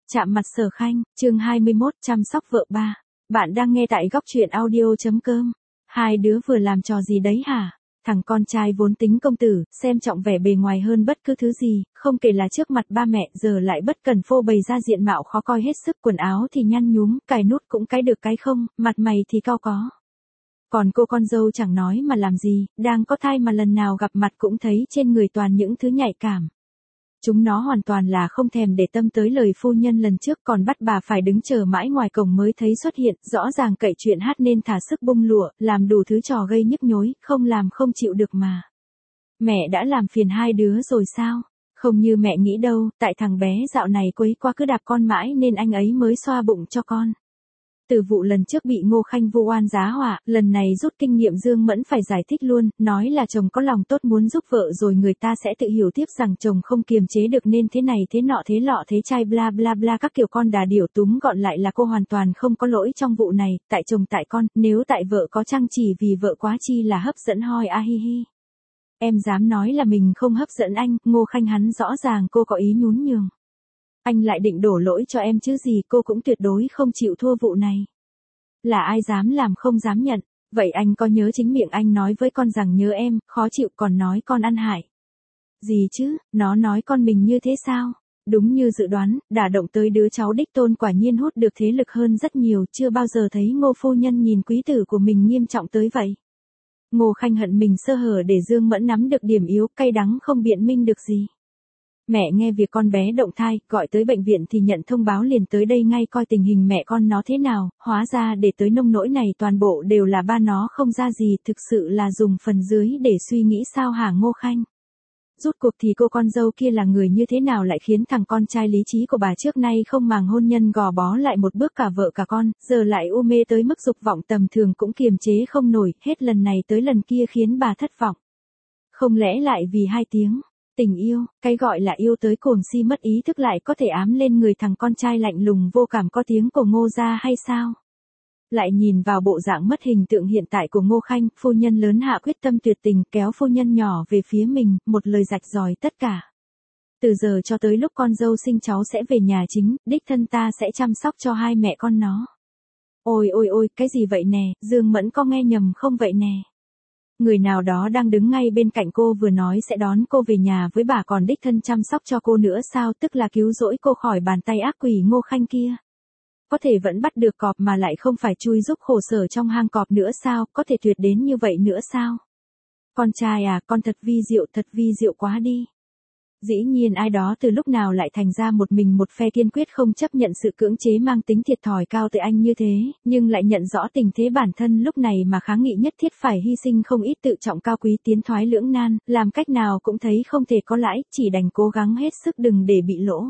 Chạm mặt Sở Khanh, chương 21, chăm sóc vợ ba. Bạn đang nghe tại góc truyện audio.com. Hai đứa vừa làm trò gì đấy hả? Thằng con trai vốn tính công tử, xem trọng vẻ bề ngoài hơn bất cứ thứ gì, không kể là trước mặt ba mẹ, giờ lại bất cần phô bày ra diện mạo khó coi hết sức, quần áo thì nhăn nhúm, cài nút cũng cái được cái không, mặt mày thì cau có. Còn cô con dâu chẳng nói mà làm gì, đang có thai mà lần nào gặp mặt cũng thấy trên người toàn những thứ nhạy cảm. Chúng nó hoàn toàn là không thèm để tâm tới lời phu nhân lần trước, còn bắt bà phải đứng chờ mãi ngoài cổng mới thấy xuất hiện, rõ ràng cậy chuyện hát nên thả sức bung lụa, làm đủ thứ trò gây nhức nhối, không làm không chịu được mà. Mẹ đã làm phiền hai đứa rồi sao? Không như mẹ nghĩ đâu, tại thằng bé dạo này quấy qua cứ đạp con mãi nên anh ấy mới xoa bụng cho con. Từ vụ lần trước bị Ngô Khanh vu oan giá họa, lần này rút kinh nghiệm Dương Mẫn phải giải thích luôn, nói là chồng có lòng tốt muốn giúp vợ rồi người ta sẽ tự hiểu tiếp rằng chồng không kiềm chế được nên thế này thế nọ thế lọ thế chai bla bla bla các kiểu. Con đà điểu túm gọn lại là cô hoàn toàn không có lỗi trong vụ này, tại chồng tại con, nếu tại vợ có chăng chỉ vì vợ quá chi là hấp dẫn hoi a hi hi. Em dám nói là mình không hấp dẫn anh, Ngô Khanh hắn rõ ràng cô có ý nhún nhường. Anh lại định đổ lỗi cho em chứ gì, cô cũng tuyệt đối không chịu thua vụ này. Là ai dám làm không dám nhận, vậy anh có nhớ chính miệng anh nói với con rằng nhớ em, khó chịu còn nói con ăn hại. Gì chứ, nó nói con mình như thế sao? Đúng như dự đoán, đả động tới đứa cháu đích tôn quả nhiên hút được thế lực hơn rất nhiều, chưa bao giờ thấy Ngô phu nhân nhìn quý tử của mình nghiêm trọng tới vậy. Ngô Khanh hận mình sơ hở để Dương Mẫn nắm được điểm yếu, cay đắng không biện minh được gì. Mẹ nghe việc con bé động thai, gọi tới bệnh viện thì nhận thông báo liền tới đây ngay coi tình hình mẹ con nó thế nào, hóa ra để tới nông nỗi này toàn bộ đều là ba nó không ra gì, thực sự là dùng phần dưới để suy nghĩ sao hả Ngô Khanh. Rút cuộc thì cô con dâu kia là người như thế nào lại khiến thằng con trai lý trí của bà trước nay không màng hôn nhân gò bó lại một bước cả vợ cả con, giờ lại u mê tới mức dục vọng tầm thường cũng kiềm chế không nổi, hết lần này tới lần kia khiến bà thất vọng. Không lẽ lại vì hai tiếng tình yêu, cái gọi là yêu tới cuồng si mất ý thức lại có thể ám lên người thằng con trai lạnh lùng vô cảm có tiếng của Ngô gia hay sao? Lại nhìn vào bộ dạng mất hình tượng hiện tại của Ngô Khanh, phu nhân lớn hạ quyết tâm tuyệt tình kéo phu nhân nhỏ về phía mình, một lời rạch ròi tất cả. Từ giờ cho tới lúc con dâu sinh cháu sẽ về nhà chính, đích thân ta sẽ chăm sóc cho hai mẹ con nó. Ôi ôi ôi, cái gì vậy nè, Dương Mẫn có nghe nhầm không vậy nè? Người nào đó đang đứng ngay bên cạnh cô vừa nói sẽ đón cô về nhà với bà còn đích thân chăm sóc cho cô nữa sao, tức là cứu rỗi cô khỏi bàn tay ác quỷ Ngô Khanh kia. Có thể vẫn bắt được cọp mà lại không phải chui giúp khổ sở trong hang cọp nữa sao, có thể tuyệt đến như vậy nữa sao? Con trai à, con thật vi diệu quá đi. Dĩ nhiên ai đó từ lúc nào lại thành ra một mình một phe kiên quyết không chấp nhận sự cưỡng chế mang tính thiệt thòi cao từ anh như thế, nhưng lại nhận rõ tình thế bản thân lúc này mà kháng nghị nhất thiết phải hy sinh không ít tự trọng cao quý tiến thoái lưỡng nan, làm cách nào cũng thấy không thể có lãi, chỉ đành cố gắng hết sức đừng để bị lỗ.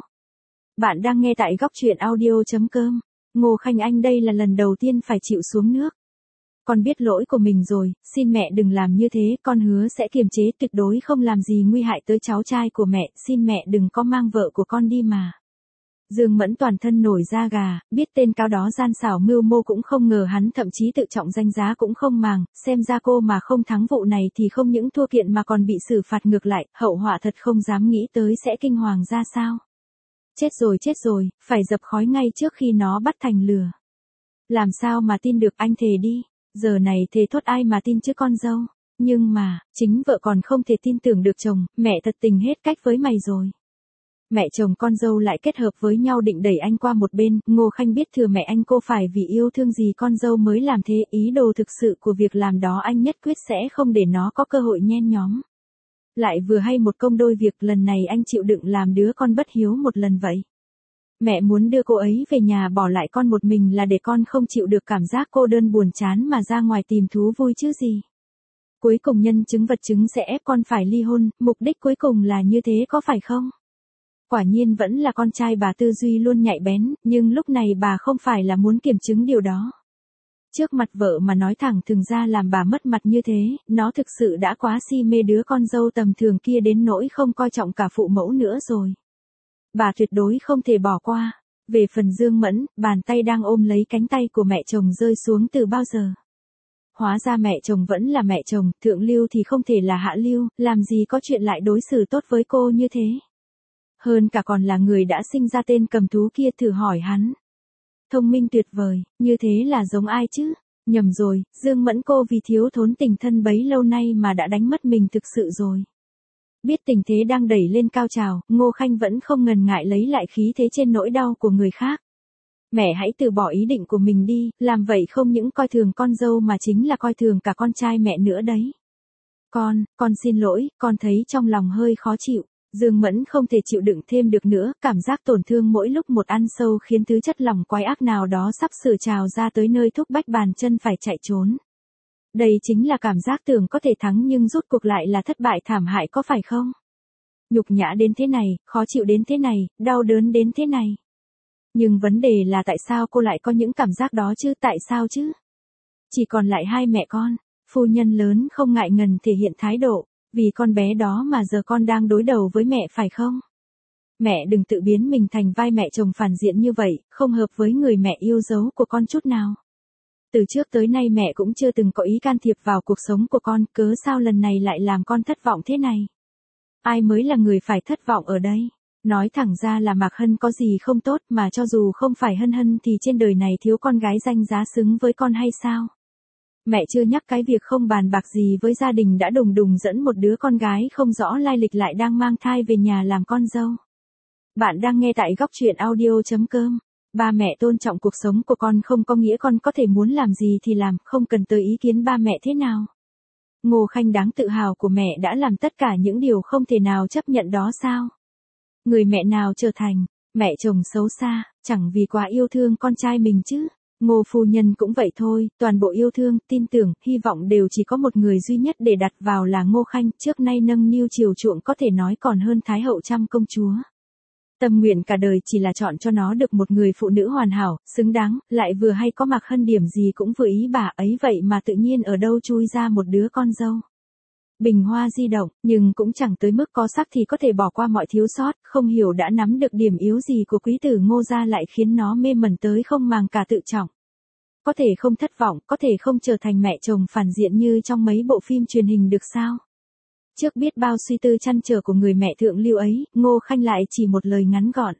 Bạn đang nghe tại góc truyện audio.com. Ngô Khanh anh đây là lần đầu tiên phải chịu xuống nước. Con biết lỗi của mình rồi, xin mẹ đừng làm như thế, con hứa sẽ kiềm chế tuyệt đối không làm gì nguy hại tới cháu trai của mẹ, xin mẹ đừng có mang vợ của con đi mà. Dương Mẫn toàn thân nổi da gà, biết tên cao đó gian xảo mưu mô cũng không ngờ hắn thậm chí tự trọng danh giá cũng không màng, xem ra cô mà không thắng vụ này thì không những thua kiện mà còn bị xử phạt ngược lại, hậu họa thật không dám nghĩ tới sẽ kinh hoàng ra sao. Chết rồi, phải dập khói ngay trước khi nó bắt thành lửa. Làm sao mà tin được anh thề đi. Giờ này thề thốt ai mà tin chứ con dâu. Nhưng mà, chính vợ còn không thể tin tưởng được chồng, mẹ thật tình hết cách với mày rồi. Mẹ chồng con dâu lại kết hợp với nhau định đẩy anh qua một bên, Ngô Khanh biết thừa mẹ anh cô phải vì yêu thương gì con dâu mới làm thế, ý đồ thực sự của việc làm đó anh nhất quyết sẽ không để nó có cơ hội nhen nhóm. Lại vừa hay một công đôi việc lần này anh chịu đựng làm đứa con bất hiếu một lần vậy. Mẹ muốn đưa cô ấy về nhà bỏ lại con một mình là để con không chịu được cảm giác cô đơn buồn chán mà ra ngoài tìm thú vui chứ gì. Cuối cùng nhân chứng vật chứng sẽ ép con phải ly hôn, mục đích cuối cùng là như thế có phải không? Quả nhiên vẫn là con trai bà tư duy luôn nhạy bén, nhưng lúc này bà không phải là muốn kiểm chứng điều đó. Trước mặt vợ mà nói thẳng thừng ra làm bà mất mặt như thế, nó thực sự đã quá si mê đứa con dâu tầm thường kia đến nỗi không coi trọng cả phụ mẫu nữa rồi. Bà tuyệt đối không thể bỏ qua. Về phần Dương Mẫn, bàn tay đang ôm lấy cánh tay của mẹ chồng rơi xuống từ bao giờ. Hóa ra mẹ chồng vẫn là mẹ chồng, thượng lưu thì không thể là hạ lưu, làm gì có chuyện lại đối xử tốt với cô như thế. Hơn cả còn là người đã sinh ra tên cầm thú kia, thử hỏi hắn. Thông minh tuyệt vời, như thế là giống ai chứ? Nhầm rồi, Dương Mẫn cô vì thiếu thốn tình thân bấy lâu nay mà đã đánh mất mình thực sự rồi. Biết tình thế đang đẩy lên cao trào, Ngô Khanh vẫn không ngần ngại lấy lại khí thế trên nỗi đau của người khác. Mẹ hãy từ bỏ ý định của mình đi, làm vậy không những coi thường con dâu mà chính là coi thường cả con trai mẹ nữa đấy. Con xin lỗi, con thấy trong lòng hơi khó chịu. Dương Mẫn không thể chịu đựng thêm được nữa, cảm giác tổn thương mỗi lúc một ăn sâu khiến thứ chất lòng quái ác nào đó sắp sửa trào ra tới nơi thúc bách bàn chân phải chạy trốn. Đây chính là cảm giác tưởng có thể thắng nhưng rút cuộc lại là thất bại thảm hại có phải không? Nhục nhã đến thế này, khó chịu đến thế này, đau đớn đến thế này. Nhưng vấn đề là tại sao cô lại có những cảm giác đó chứ, tại sao chứ? Chỉ còn lại hai mẹ con, phu nhân lớn không ngại ngần thể hiện thái độ, vì con bé đó mà giờ con đang đối đầu với mẹ phải không? Mẹ đừng tự biến mình thành vai mẹ chồng phản diện như vậy, không hợp với người mẹ yêu dấu của con chút nào. Từ trước tới nay mẹ cũng chưa từng có ý can thiệp vào cuộc sống của con, cớ sao lần này lại làm con thất vọng thế này? Ai mới là người phải thất vọng ở đây? Nói thẳng ra là Mạc Hân có gì không tốt, mà cho dù không phải Hân Hân thì trên đời này thiếu con gái danh giá xứng với con hay sao? Mẹ chưa nhắc cái việc không bàn bạc gì với gia đình đã đùng đùng dẫn một đứa con gái không rõ lai lịch lại đang mang thai về nhà làm con dâu. Bạn đang nghe tại góc truyện audio.com. Ba mẹ tôn trọng cuộc sống của con không có nghĩa con có thể muốn làm gì thì làm, không cần tới ý kiến ba mẹ thế nào. Ngô Khanh đáng tự hào của mẹ đã làm tất cả những điều không thể nào chấp nhận đó sao? Người mẹ nào trở thành mẹ chồng xấu xa, chẳng vì quá yêu thương con trai mình chứ. Ngô phu nhân cũng vậy thôi, toàn bộ yêu thương, tin tưởng, hy vọng đều chỉ có một người duy nhất để đặt vào là Ngô Khanh, trước nay nâng niu chiều chuộng có thể nói còn hơn Thái hậu trăm công chúa. Tâm nguyện cả đời chỉ là chọn cho nó được một người phụ nữ hoàn hảo, xứng đáng, lại vừa hay có Mạc Hân điểm gì cũng vừa ý bà ấy, vậy mà tự nhiên ở đâu chui ra một đứa con dâu. Bình hoa di động, nhưng cũng chẳng tới mức có sắc thì có thể bỏ qua mọi thiếu sót, không hiểu đã nắm được điểm yếu gì của quý tử Ngô gia lại khiến nó mê mẩn tới không màng cả tự trọng. Có thể không thất vọng, có thể không trở thành mẹ chồng phản diện như trong mấy bộ phim truyền hình được sao? Trước biết bao suy tư trăn trở của người mẹ thượng lưu ấy, Ngô Khanh lại chỉ một lời ngắn gọn.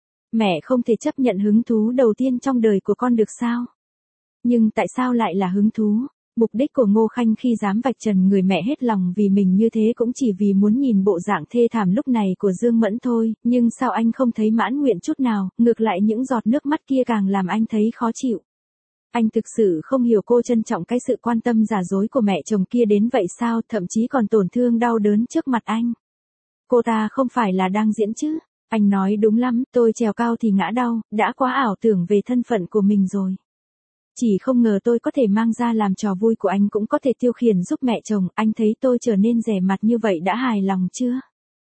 Mẹ không thể chấp nhận hứng thú đầu tiên trong đời của con được sao? Nhưng tại sao lại là hứng thú? Mục đích của Ngô Khanh khi dám vạch trần người mẹ hết lòng vì mình như thế cũng chỉ vì muốn nhìn bộ dạng thê thảm lúc này của Dương Mẫn thôi, nhưng sao anh không thấy mãn nguyện chút nào, ngược lại những giọt nước mắt kia càng làm anh thấy khó chịu. Anh thực sự không hiểu cô trân trọng cái sự quan tâm giả dối của mẹ chồng kia đến vậy sao, thậm chí còn tổn thương đau đớn trước mặt anh. Cô ta không phải là đang diễn chứ? Anh nói đúng lắm, tôi trèo cao thì ngã đau, đã quá ảo tưởng về thân phận của mình rồi. Chỉ không ngờ tôi có thể mang ra làm trò vui của anh, cũng có thể tiêu khiển giúp mẹ chồng, anh thấy tôi trở nên rẻ mặt như vậy đã hài lòng chưa?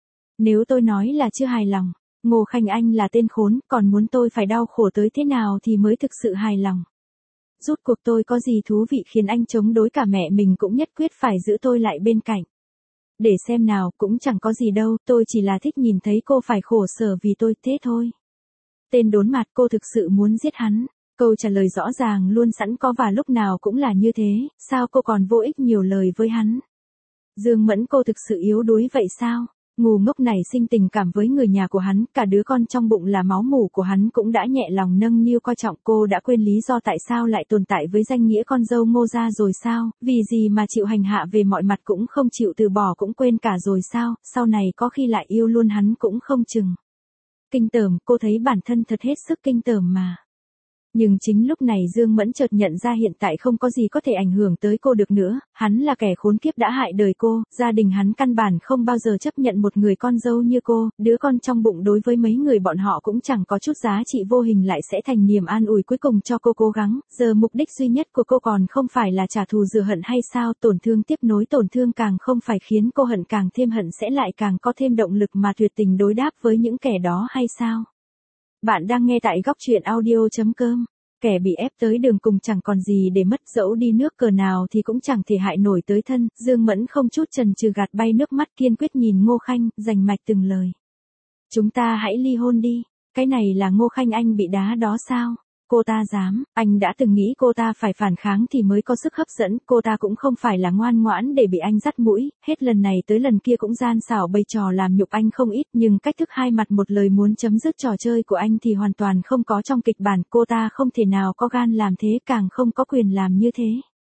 Nếu tôi nói là chưa hài lòng, Ngô Khanh anh là tên khốn, còn muốn tôi phải đau khổ tới thế nào thì mới thực sự hài lòng. Rút cuộc tôi có gì thú vị khiến anh chống đối cả mẹ mình cũng nhất quyết phải giữ tôi lại bên cạnh. Để xem nào, cũng chẳng có gì đâu, tôi chỉ là thích nhìn thấy cô phải khổ sở vì tôi, thế thôi. Tên đốn mặt, cô thực sự muốn giết hắn. Câu trả lời rõ ràng luôn sẵn có và lúc nào cũng là như thế, sao cô còn vô ích nhiều lời với hắn? Dương Mẫn cô thực sự yếu đuối vậy sao? Ngu ngốc này sinh tình cảm với người nhà của hắn, cả đứa con trong bụng là máu mủ của hắn cũng đã nhẹ lòng nâng niu coi trọng, cô đã quên lý do tại sao lại tồn tại với danh nghĩa con dâu Ngô gia rồi sao? Vì gì mà chịu hành hạ về mọi mặt cũng không chịu từ bỏ, cũng quên cả rồi sao? Sau này có khi lại yêu luôn hắn cũng không chừng. Kinh tởm, cô thấy bản thân thật hết sức kinh tởm mà. Nhưng chính lúc này Dương Mẫn chợt nhận ra hiện tại không có gì có thể ảnh hưởng tới cô được nữa, hắn là kẻ khốn kiếp đã hại đời cô, gia đình hắn căn bản không bao giờ chấp nhận một người con dâu như cô, đứa con trong bụng đối với mấy người bọn họ cũng chẳng có chút giá trị, vô hình lại sẽ thành niềm an ủi cuối cùng cho cô cố gắng, giờ mục đích duy nhất của cô còn không phải là trả thù rửa hận hay sao, tổn thương tiếp nối tổn thương càng không phải khiến cô hận càng thêm hận sẽ lại càng có thêm động lực mà tuyệt tình đối đáp với những kẻ đó hay sao? Bạn đang nghe tại góc truyện audio.com. Kẻ bị ép tới đường cùng chẳng còn gì để mất, dẫu đi nước cờ nào thì cũng chẳng thể hại nổi tới thân. Dương Mẫn không chút chần chừ gạt bay nước mắt, kiên quyết nhìn Ngô Khanh, rành mạch từng lời. Chúng ta hãy ly hôn đi. Cái này là Ngô Khanh anh bị đá đó sao? Cô ta dám, anh đã từng nghĩ cô ta phải phản kháng thì mới có sức hấp dẫn, cô ta cũng không phải là ngoan ngoãn để bị anh dắt mũi, hết lần này tới lần kia cũng gian xảo bày trò làm nhục anh không ít, nhưng cách thức hai mặt một lời muốn chấm dứt trò chơi của anh thì hoàn toàn không có trong kịch bản, cô ta không thể nào có gan làm thế, càng không có quyền làm như thế.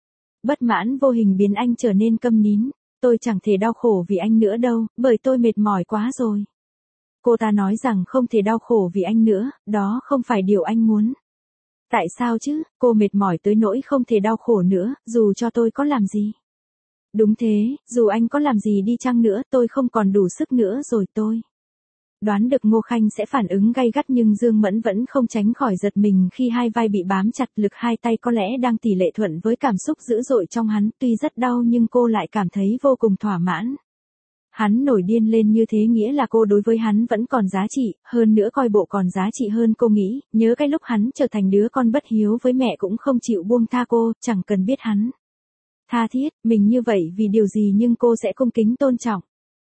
Bất mãn vô hình biến anh trở nên câm nín, tôi chẳng thể đau khổ vì anh nữa đâu, bởi tôi mệt mỏi quá rồi. Cô ta nói rằng không thể đau khổ vì anh nữa, đó không phải điều anh muốn. Tại sao chứ, cô mệt mỏi tới nỗi không thể đau khổ nữa, dù cho tôi có làm gì. Đúng thế, dù anh có làm gì đi chăng nữa, tôi không còn đủ sức nữa rồi tôi. Đoán được Ngô Khanh sẽ phản ứng gay gắt nhưng Dương Mẫn vẫn không tránh khỏi giật mình khi hai vai bị bám chặt, lực hai tay có lẽ đang tỷ lệ thuận với cảm xúc dữ dội trong hắn, tuy rất đau nhưng cô lại cảm thấy vô cùng thỏa mãn. Hắn nổi điên lên như thế nghĩa là cô đối với hắn vẫn còn giá trị, hơn nữa coi bộ còn giá trị hơn cô nghĩ, nhớ cái lúc hắn trở thành đứa con bất hiếu với mẹ cũng không chịu buông tha cô, chẳng cần biết hắn tha thiết, mình như vậy vì điều gì nhưng cô sẽ cung kính tôn trọng.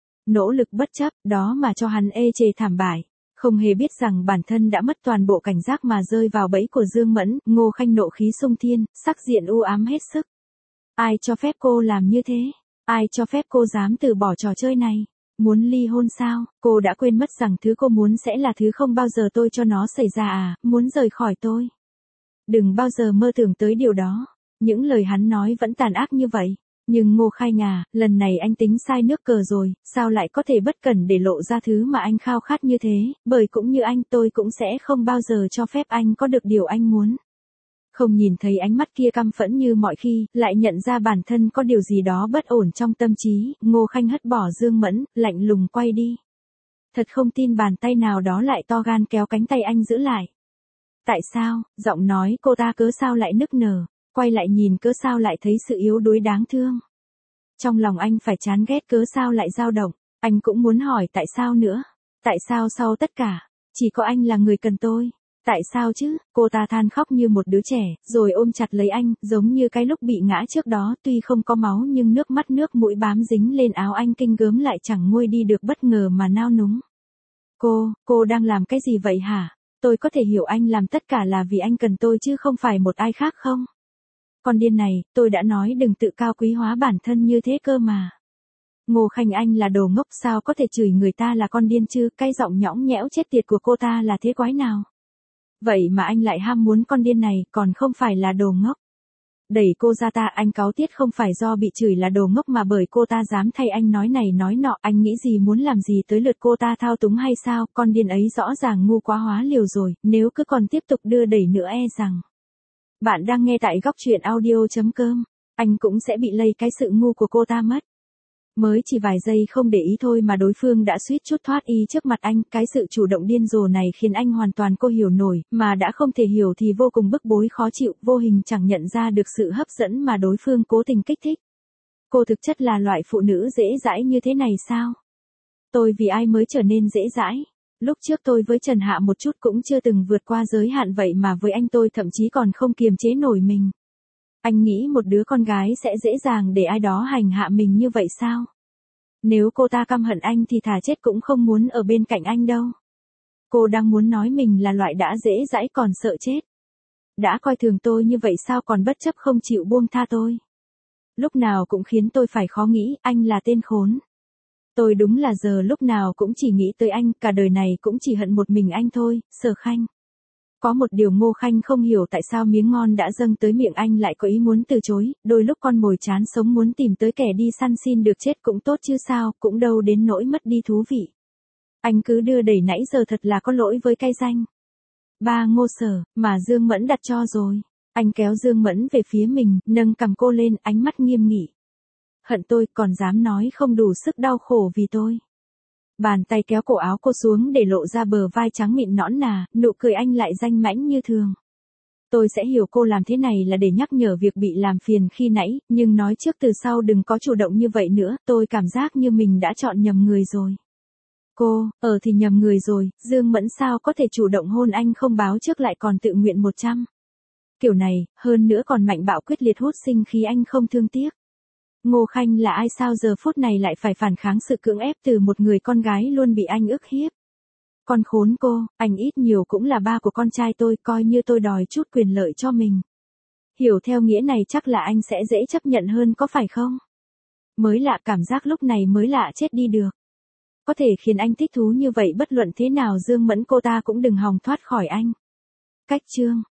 Nỗ lực bất chấp, đó mà cho hắn ê chề thảm bại. Không hề biết rằng bản thân đã mất toàn bộ cảnh giác mà rơi vào bẫy của Dương Mẫn, Ngô Khanh nộ khí xung thiên, sắc diện u ám hết sức. Ai cho phép cô làm như thế? Ai cho phép cô dám từ bỏ trò chơi này? Muốn ly hôn sao? Cô đã quên mất rằng thứ cô muốn sẽ là thứ không bao giờ tôi cho nó xảy ra à, muốn rời khỏi tôi. Đừng bao giờ mơ tưởng tới điều đó. Những lời hắn nói vẫn tàn ác như vậy. Nhưng Ngô Khai à, lần này anh tính sai nước cờ rồi, sao lại có thể bất cẩn để lộ ra thứ mà anh khao khát như thế, bởi cũng như anh tôi cũng sẽ không bao giờ cho phép anh có được điều anh muốn. Không nhìn thấy ánh mắt kia căm phẫn như mọi khi, lại nhận ra bản thân có điều gì đó bất ổn trong tâm trí, Ngô Khanh hất bỏ Dương Mẫn, lạnh lùng quay đi. Thật không tin bàn tay nào đó lại to gan kéo cánh tay anh giữ lại. Tại sao, giọng nói cô ta cớ sao lại nức nở, quay lại nhìn cớ sao lại thấy sự yếu đuối đáng thương. Trong lòng anh phải chán ghét cớ sao lại dao động, anh cũng muốn hỏi tại sao nữa. Tại sao sau tất cả, chỉ có anh là người cần tôi. Tại sao chứ, cô ta than khóc như một đứa trẻ, rồi ôm chặt lấy anh, giống như cái lúc bị ngã trước đó, tuy không có máu nhưng nước mắt nước mũi bám dính lên áo anh kinh gớm lại chẳng nguôi đi được, bất ngờ mà nao núng. Cô đang làm cái gì vậy hả? Tôi có thể hiểu anh làm tất cả là vì anh cần tôi chứ không phải một ai khác không? Con điên này, tôi đã nói đừng tự cao quý hóa bản thân như thế cơ mà. Ngô Khanh anh là đồ ngốc, sao có thể chửi người ta là con điên chứ, cái giọng nhõng nhẽo chết tiệt của cô ta là thế quái nào? Vậy mà anh lại ham muốn con điên này, còn không phải là đồ ngốc. Đẩy cô ra ta, anh cáu tiết không phải do bị chửi là đồ ngốc mà bởi cô ta dám thay anh nói này nói nọ, anh nghĩ gì muốn làm gì tới lượt cô ta thao túng hay sao, con điên ấy rõ ràng ngu quá hóa liều rồi, nếu cứ còn tiếp tục đưa đẩy nữa e rằng. Bạn đang nghe tại góc truyện audio.com, anh cũng sẽ bị lây cái sự ngu của cô ta mất. Mới chỉ vài giây không để ý thôi mà đối phương đã suýt chút thoát y trước mặt anh, cái sự chủ động điên rồ này khiến anh hoàn toàn cô hiểu nổi, mà đã không thể hiểu thì vô cùng bức bối khó chịu, vô hình chẳng nhận ra được sự hấp dẫn mà đối phương cố tình kích thích. Cô thực chất là loại phụ nữ dễ dãi như thế này sao? Tôi vì ai mới trở nên dễ dãi? Lúc trước tôi với Trần Hạ một chút cũng chưa từng vượt qua giới hạn vậy mà với anh tôi thậm chí còn không kiềm chế nổi mình. Anh nghĩ một đứa con gái sẽ dễ dàng để ai đó hành hạ mình như vậy sao? Nếu cô ta căm hận anh thì thà chết cũng không muốn ở bên cạnh anh đâu. Cô đang muốn nói mình là loại đã dễ dãi còn sợ chết. Đã coi thường tôi như vậy sao còn bất chấp không chịu buông tha tôi. Lúc nào cũng khiến tôi phải khó nghĩ, anh là tên khốn. Tôi đúng là giờ lúc nào cũng chỉ nghĩ tới anh, cả đời này cũng chỉ hận một mình anh thôi, Sở Khanh. Có một điều Ngô Khanh không hiểu tại sao miếng ngon đã dâng tới miệng anh lại có ý muốn từ chối, đôi lúc con mồi chán sống muốn tìm tới kẻ đi săn xin được chết cũng tốt chứ sao, cũng đâu đến nỗi mất đi thú vị. Anh cứ đưa đẩy nãy giờ thật là có lỗi với cái danh ba Ngô Sở, mà Dương Mẫn đặt cho rồi. Anh kéo Dương Mẫn về phía mình, nâng cằm cô lên, ánh mắt nghiêm nghị. Hận tôi, còn dám nói không đủ sức đau khổ vì tôi. Bàn tay kéo cổ áo cô xuống để lộ ra bờ vai trắng mịn nõn nà, nụ cười anh lại danh mãnh như thường. Tôi sẽ hiểu cô làm thế này là để nhắc nhở việc bị làm phiền khi nãy, nhưng nói trước từ sau đừng có chủ động như vậy nữa, tôi cảm giác như mình đã chọn nhầm người rồi. Thì nhầm người rồi, Dương Mẫn sao có thể chủ động hôn anh không báo trước lại còn tự nguyện 100. Kiểu này, hơn nữa còn mạnh bạo quyết liệt hút sinh khí anh không thương tiếc. Ngô Khanh là ai sao giờ phút này lại phải phản kháng sự cưỡng ép từ một người con gái luôn bị anh ức hiếp. Con khốn cô, anh ít nhiều cũng là ba của con trai tôi, coi như tôi đòi chút quyền lợi cho mình. Hiểu theo nghĩa này chắc là anh sẽ dễ chấp nhận hơn có phải không? Mới lạ, cảm giác lúc này mới lạ chết đi được. Có thể khiến anh thích thú như vậy, bất luận thế nào Dương Mẫn cô ta cũng đừng hòng thoát khỏi anh. Cách chương